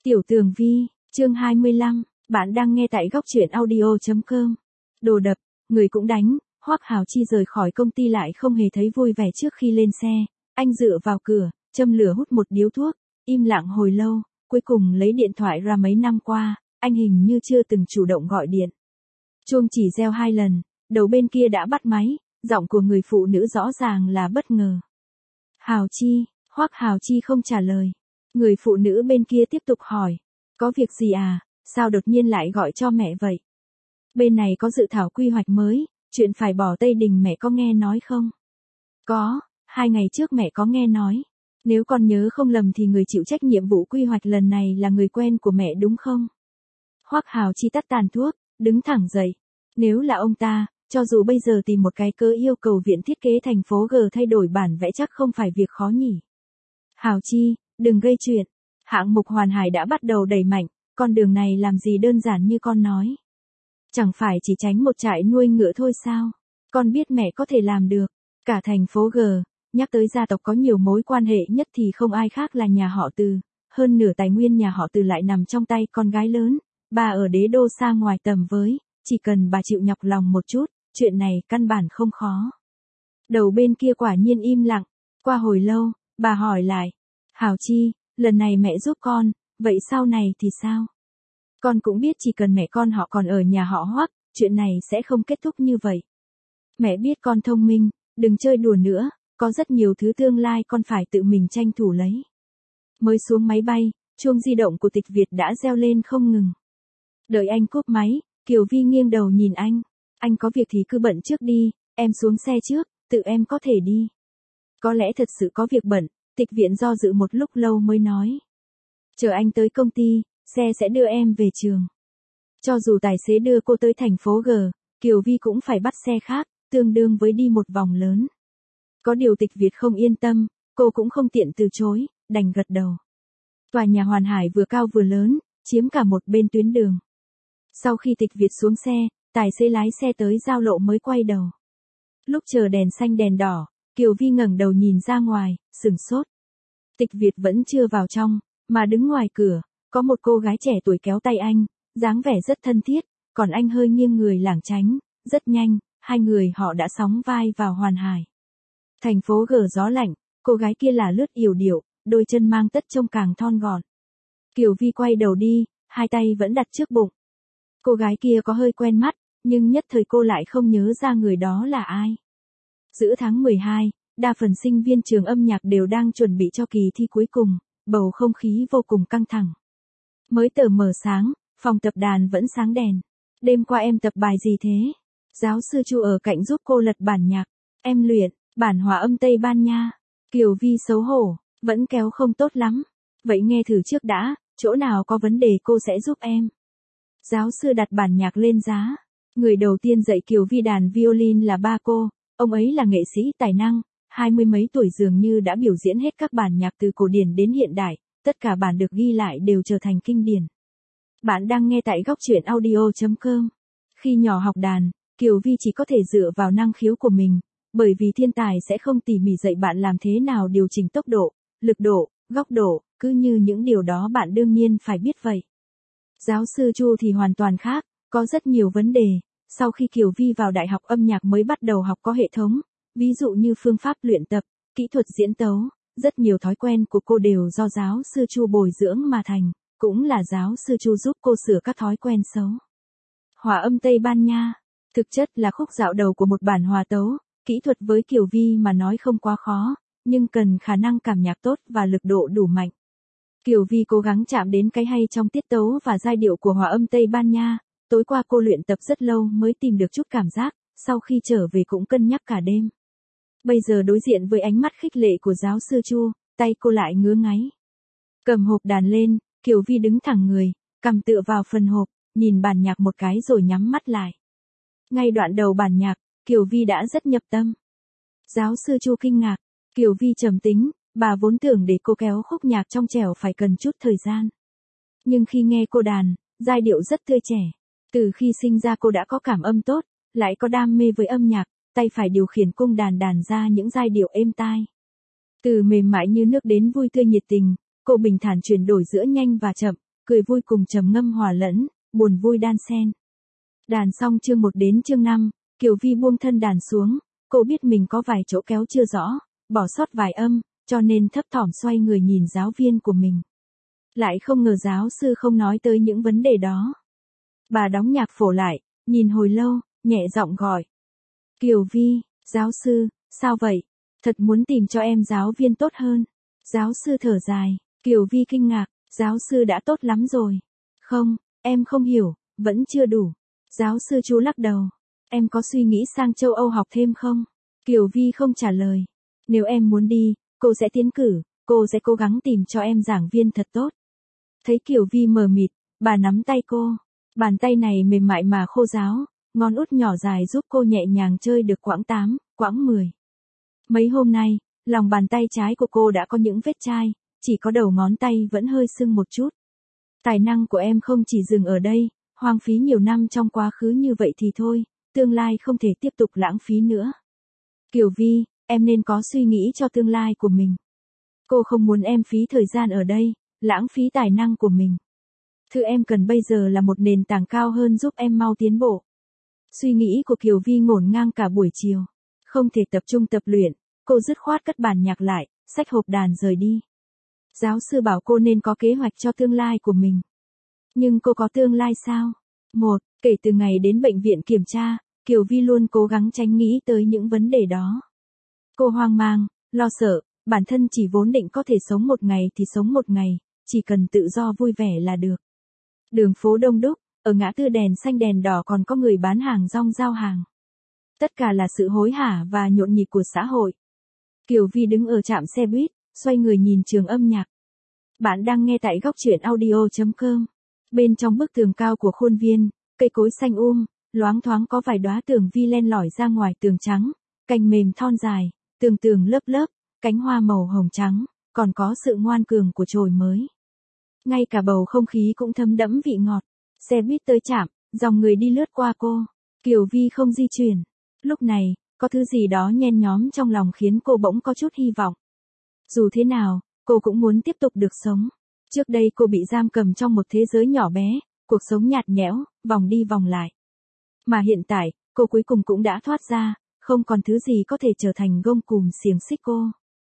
Tiểu Tường Vi, chương 25, bạn đang nghe tại góc truyện audio.com. Đồ đập, người cũng đánh, Hoắc Hào Chi rời khỏi công ty lại không hề thấy vui vẻ trước khi lên xe, anh dựa vào cửa, châm lửa hút một điếu thuốc, im lặng hồi lâu, cuối cùng lấy điện thoại ra. Mấy năm qua, anh hình như chưa từng chủ động gọi điện. Chuông chỉ reo 2 lần, đầu bên kia đã bắt máy, giọng của người phụ nữ rõ ràng là bất ngờ. Hào Chi, Hoắc Hào Chi không trả lời. Người phụ nữ bên kia tiếp tục hỏi, có việc gì à, sao đột nhiên lại gọi cho mẹ vậy? Bên này có dự thảo quy hoạch mới, chuyện phải bỏ Tây Đình mẹ có nghe nói không? Có, 2 ngày trước mẹ có nghe nói. Nếu con nhớ không lầm thì người chịu trách nhiệm vụ quy hoạch lần này là người quen của mẹ đúng không? Hoắc Hào Chi tắt tàn thuốc, đứng thẳng dậy. Nếu là ông ta, cho dù bây giờ tìm một cái cớ yêu cầu viện thiết kế thành phố G thay đổi bản vẽ chắc không phải việc khó nhỉ. Hào Chi, đừng gây chuyện. Hạng mục Hoàn Hải đã bắt đầu đẩy mạnh, con đường này làm gì đơn giản như con nói. Chẳng phải chỉ tránh một trại nuôi ngựa thôi sao? Con biết mẹ có thể làm được. Cả thành phố G, nhắc tới gia tộc có nhiều mối quan hệ nhất thì không ai khác là nhà họ Từ. Hơn nửa tài nguyên nhà họ Từ lại nằm trong tay con gái lớn. Bà ở đế đô xa ngoài tầm với, chỉ cần bà chịu nhọc lòng một chút, chuyện này căn bản không khó. Đầu bên kia quả nhiên im lặng. Qua hồi lâu, bà hỏi lại. Hào Chi, lần này mẹ giúp con, vậy sau này thì sao? Con cũng biết chỉ cần mẹ con họ còn ở nhà họ Hoắc, chuyện này sẽ không kết thúc như vậy. Mẹ biết con thông minh, đừng chơi đùa nữa, có rất nhiều thứ tương lai con phải tự mình tranh thủ lấy. Mới xuống máy bay, chuông di động của Tịch Việt đã reo lên không ngừng. Đợi anh cúp máy, Kiều Vi nghiêng đầu nhìn anh có việc thì cứ bận trước đi, em xuống xe trước, tự em có thể đi. Có lẽ thật sự có việc bận. Tịch Viện do dự một lúc lâu mới nói. Chờ anh tới công ty, xe sẽ đưa em về trường. Cho dù tài xế đưa cô tới thành phố G, Kiều Vi cũng phải bắt xe khác, tương đương với đi một vòng lớn. Có điều Tịch Việt không yên tâm, cô cũng không tiện từ chối, đành gật đầu. Tòa nhà Hoàn Hải vừa cao vừa lớn, chiếm cả một bên tuyến đường. Sau khi Tịch Việt xuống xe, tài xế lái xe tới giao lộ mới quay đầu. Lúc chờ đèn xanh đèn đỏ, Kiều Vi ngẩng đầu nhìn ra ngoài, sửng sốt. Tịch Việt vẫn chưa vào trong, mà đứng ngoài cửa, có một cô gái trẻ tuổi kéo tay anh, dáng vẻ rất thân thiết, còn anh hơi nghiêng người lảng tránh, rất nhanh, hai người họ đã sóng vai vào Hoàn Hải. Thành phố G gió lạnh, cô gái kia là lướt yểu điệu, đôi chân mang tất trông càng thon gọn. Kiều Vi quay đầu đi, hai tay vẫn đặt trước bụng. Cô gái kia có hơi quen mắt, nhưng nhất thời cô lại không nhớ ra người đó là ai. Giữa tháng 12, đa phần sinh viên trường âm nhạc đều đang chuẩn bị cho kỳ thi cuối cùng, bầu không khí vô cùng căng thẳng. Mới tờ mờ sáng, phòng tập đàn vẫn sáng đèn. Đêm qua em tập bài gì thế? Giáo sư Chu ở cạnh giúp cô lật bản nhạc. Em luyện, bản hòa âm Tây Ban Nha. Kiều Vi xấu hổ, vẫn kéo không tốt lắm. Vậy nghe thử trước đã, chỗ nào có vấn đề cô sẽ giúp em. Giáo sư đặt bản nhạc lên giá. Người đầu tiên dạy Kiều Vi đàn violin là ba cô. Ông ấy là nghệ sĩ tài năng, 20 mấy tuổi dường như đã biểu diễn hết các bản nhạc từ cổ điển đến hiện đại, tất cả bản được ghi lại đều trở thành kinh điển. Bạn đang nghe tại góc truyện audio.com. Khi nhỏ học đàn, Kiều Vi chỉ có thể dựa vào năng khiếu của mình, bởi vì thiên tài sẽ không tỉ mỉ dạy bạn làm thế nào điều chỉnh tốc độ, lực độ, góc độ, cứ như những điều đó bạn đương nhiên phải biết vậy. Giáo sư Chu thì hoàn toàn khác, có rất nhiều vấn đề. Sau khi Kiều Vi vào đại học âm nhạc mới bắt đầu học có hệ thống, ví dụ như phương pháp luyện tập, kỹ thuật diễn tấu, rất nhiều thói quen của cô đều do giáo sư Chu bồi dưỡng mà thành, cũng là giáo sư Chu giúp cô sửa các thói quen xấu. Hòa âm Tây Ban Nha, thực chất là khúc dạo đầu của một bản hòa tấu, kỹ thuật với Kiều Vi mà nói không quá khó, nhưng cần khả năng cảm nhạc tốt và lực độ đủ mạnh. Kiều Vi cố gắng chạm đến cái hay trong tiết tấu và giai điệu của hòa âm Tây Ban Nha. Tối qua cô luyện tập rất lâu mới tìm được chút cảm giác, sau khi trở về cũng cân nhắc cả đêm. Bây giờ đối diện với ánh mắt khích lệ của giáo sư Chu, tay cô lại ngứa ngáy. Cầm hộp đàn lên, Kiều Vi đứng thẳng người, cằm tựa vào phần hộp, nhìn bản nhạc một cái rồi nhắm mắt lại. Ngay đoạn đầu bản nhạc, Kiều Vi đã rất nhập tâm. Giáo sư Chu kinh ngạc, Kiều Vi trầm tính, bà vốn tưởng để cô kéo khúc nhạc trong trẻo phải cần chút thời gian. Nhưng khi nghe cô đàn, giai điệu rất tươi trẻ. Từ khi sinh ra cô đã có cảm âm tốt, lại có đam mê với âm nhạc, tay phải điều khiển cung đàn đàn ra những giai điệu êm tai. Từ mềm mại như nước đến vui tươi nhiệt tình, cô bình thản chuyển đổi giữa nhanh và chậm, cười vui cùng trầm ngâm hòa lẫn, buồn vui đan xen. Đàn xong chương 1 đến chương 5, Kiều Vi buông thân đàn xuống, cô biết mình có vài chỗ kéo chưa rõ, bỏ sót vài âm, cho nên thấp thỏm xoay người nhìn giáo viên của mình. Lại không ngờ giáo sư không nói tới những vấn đề đó. Bà đóng nhạc phổ lại, nhìn hồi lâu, nhẹ giọng gọi. Kiều Vi, giáo sư, sao vậy? Thật muốn tìm cho em giáo viên tốt hơn. Giáo sư thở dài, Kiều Vi kinh ngạc, giáo sư đã tốt lắm rồi. Không, em không hiểu, vẫn chưa đủ. Giáo sư chú lắc đầu, em có suy nghĩ sang châu Âu học thêm không? Kiều Vi không trả lời. Nếu em muốn đi, cô sẽ tiến cử, cô sẽ cố gắng tìm cho em giảng viên thật tốt. Thấy Kiều Vi mờ mịt, bà nắm tay cô. Bàn tay này mềm mại mà khô ráo, ngón út nhỏ dài giúp cô nhẹ nhàng chơi được quãng 8, quãng 10. Mấy hôm nay, lòng bàn tay trái của cô đã có những vết chai, chỉ có đầu ngón tay vẫn hơi sưng một chút. Tài năng của em không chỉ dừng ở đây, hoang phí nhiều năm trong quá khứ như vậy thì thôi, tương lai không thể tiếp tục lãng phí nữa. Kiều Vi, em nên có suy nghĩ cho tương lai của mình. Cô không muốn em phí thời gian ở đây, lãng phí tài năng của mình. Thứ em cần bây giờ là một nền tảng cao hơn giúp em mau tiến bộ. Suy nghĩ của Kiều Vi ngổn ngang cả buổi chiều. Không thể tập trung tập luyện, cô dứt khoát cất bàn nhạc lại, xách hộp đàn rời đi. Giáo sư bảo cô nên có kế hoạch cho tương lai của mình. Nhưng cô có tương lai sao? Kể từ ngày đến bệnh viện kiểm tra, Kiều Vi luôn cố gắng tránh nghĩ tới những vấn đề đó. Cô hoang mang, lo sợ, bản thân chỉ vốn định có thể sống một ngày thì sống một ngày, chỉ cần tự do vui vẻ là được. Đường phố đông đúc, ở ngã tư đèn xanh đèn đỏ còn có người bán hàng rong giao hàng. Tất cả là sự hối hả và nhộn nhịp của xã hội. Kiều Vi đứng ở trạm xe buýt, xoay người nhìn trường âm nhạc. Bạn đang nghe tại góc truyện audio.com. Bên trong bức tường cao của khuôn viên, cây cối xanh loáng thoáng có vài đóa tường vi len lỏi ra ngoài tường trắng, cành mềm thon dài, tường tường lớp lớp, cánh hoa màu hồng trắng, còn có sự ngoan cường của chồi mới. Ngay cả bầu không khí cũng thấm đẫm vị ngọt. Xe buýt tới trạm, dòng người đi lướt qua cô. Kiều Vi không di chuyển. Lúc này, có thứ gì đó nhen nhóm trong lòng khiến cô bỗng có chút hy vọng. Dù thế nào, cô cũng muốn tiếp tục được sống. Trước đây cô bị giam cầm trong một thế giới nhỏ bé, cuộc sống nhạt nhẽo, vòng đi vòng lại. Mà hiện tại, cô cuối cùng cũng đã thoát ra, không còn thứ gì có thể trở thành gông cùm xiềng xích cô.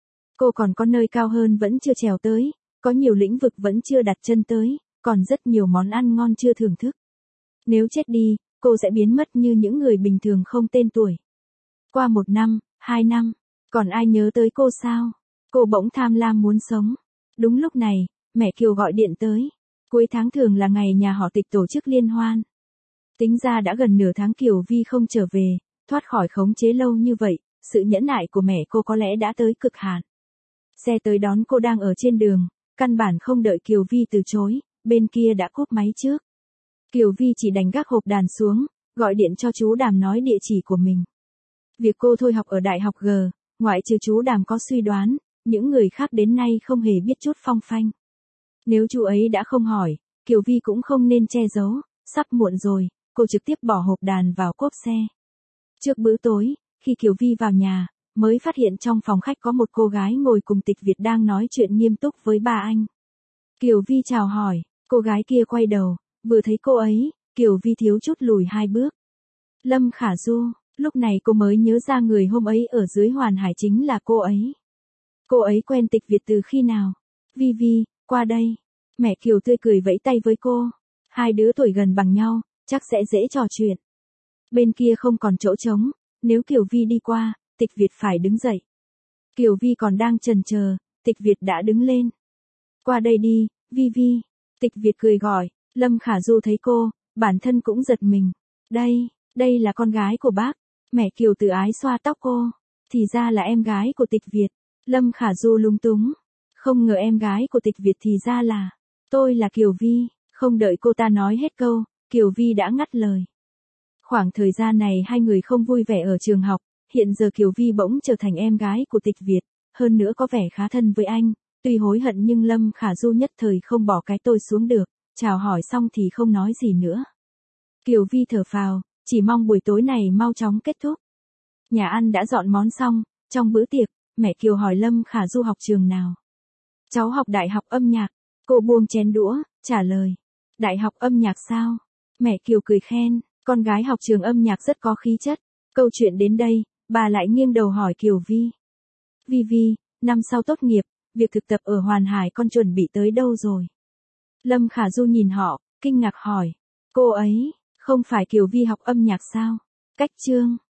Cô còn có nơi cao hơn vẫn chưa trèo tới, có nhiều lĩnh vực vẫn chưa đặt chân tới, còn rất nhiều món ăn ngon chưa thưởng thức. Nếu chết đi, cô sẽ biến mất như những người bình thường không tên tuổi. Qua 1 năm, 2 năm, còn ai nhớ tới cô sao? Cô bỗng tham lam muốn sống. Đúng lúc này, mẹ Kiều gọi điện tới. Cuối tháng thường là ngày nhà họ Tịch tổ chức liên hoan. Tính ra đã gần nửa tháng Kiều Vi không trở về, thoát khỏi khống chế lâu như vậy, sự nhẫn nại của mẹ cô có lẽ đã tới cực hạn. Xe tới đón cô đang ở trên đường, căn bản không đợi Kiều Vi từ chối, bên kia đã cúp máy trước. Kiều Vi chỉ đành gác hộp đàn xuống, gọi điện cho chú Đàm nói địa chỉ của mình. Việc cô thôi học ở Đại học G, ngoại trừ chú Đàm có suy đoán, những người khác đến nay không hề biết chút phong phanh. Nếu chú ấy đã không hỏi, Kiều Vi cũng không nên che giấu, sắp muộn rồi, cô trực tiếp bỏ hộp đàn vào cốp xe. Trước bữa tối, khi Kiều Vi vào nhà, mới phát hiện trong phòng khách có một cô gái ngồi cùng Tịch Việt đang nói chuyện nghiêm túc với ba anh. Kiều Vi chào hỏi, cô gái kia quay đầu, vừa thấy cô ấy, Kiều Vi thiếu chút lùi 2 bước. Lâm Khả Du, lúc này cô mới nhớ ra người hôm ấy ở dưới Hoàn Hải chính là cô ấy. Cô ấy quen Tịch Việt từ khi nào? Vi Vi, qua đây. Mẹ Kiều tươi cười vẫy tay với cô. Hai đứa tuổi gần bằng nhau, chắc sẽ dễ trò chuyện. Bên kia không còn chỗ trống, nếu Kiều Vi đi qua, Tịch Việt phải đứng dậy. Kiều Vi còn đang chần chờ, Tịch Việt đã đứng lên. Qua đây đi, Vi Vi. Tịch Việt cười gọi, Lâm Khả Du thấy cô, bản thân cũng giật mình. Đây là con gái của bác. Mẹ Kiều từ ái xoa tóc cô. Thì ra là em gái của Tịch Việt. Lâm Khả Du lúng túng. Không ngờ em gái của Tịch Việt thì ra là, tôi là Kiều Vi. Không đợi cô ta nói hết câu, Kiều Vi đã ngắt lời. Khoảng thời gian này hai người không vui vẻ ở trường học, hiện giờ Kiều Vi bỗng trở thành em gái của Tịch Việt, hơn nữa có vẻ khá thân với anh, tuy hối hận nhưng Lâm Khả Du nhất thời không bỏ cái tôi xuống được, chào hỏi xong thì không nói gì nữa. Kiều Vi thở phào, chỉ mong buổi tối này mau chóng kết thúc. Nhà ăn đã dọn món xong, trong bữa tiệc, mẹ Kiều hỏi Lâm Khả Du học trường nào. Cháu học Đại học Âm nhạc, cô buông chén đũa, Trả lời. Đại học âm nhạc sao? Mẹ Kiều cười khen, con gái học trường âm nhạc rất có khí chất. Câu chuyện đến đây, bà lại nghiêng đầu hỏi Kiều Vi. Vi Vi, năm sau tốt nghiệp, việc thực tập ở Hoàn Hải con chuẩn bị tới đâu rồi? Lâm Khả Du nhìn họ, kinh ngạc hỏi. Cô ấy, không phải Kiều Vi học âm nhạc sao? Cách chương.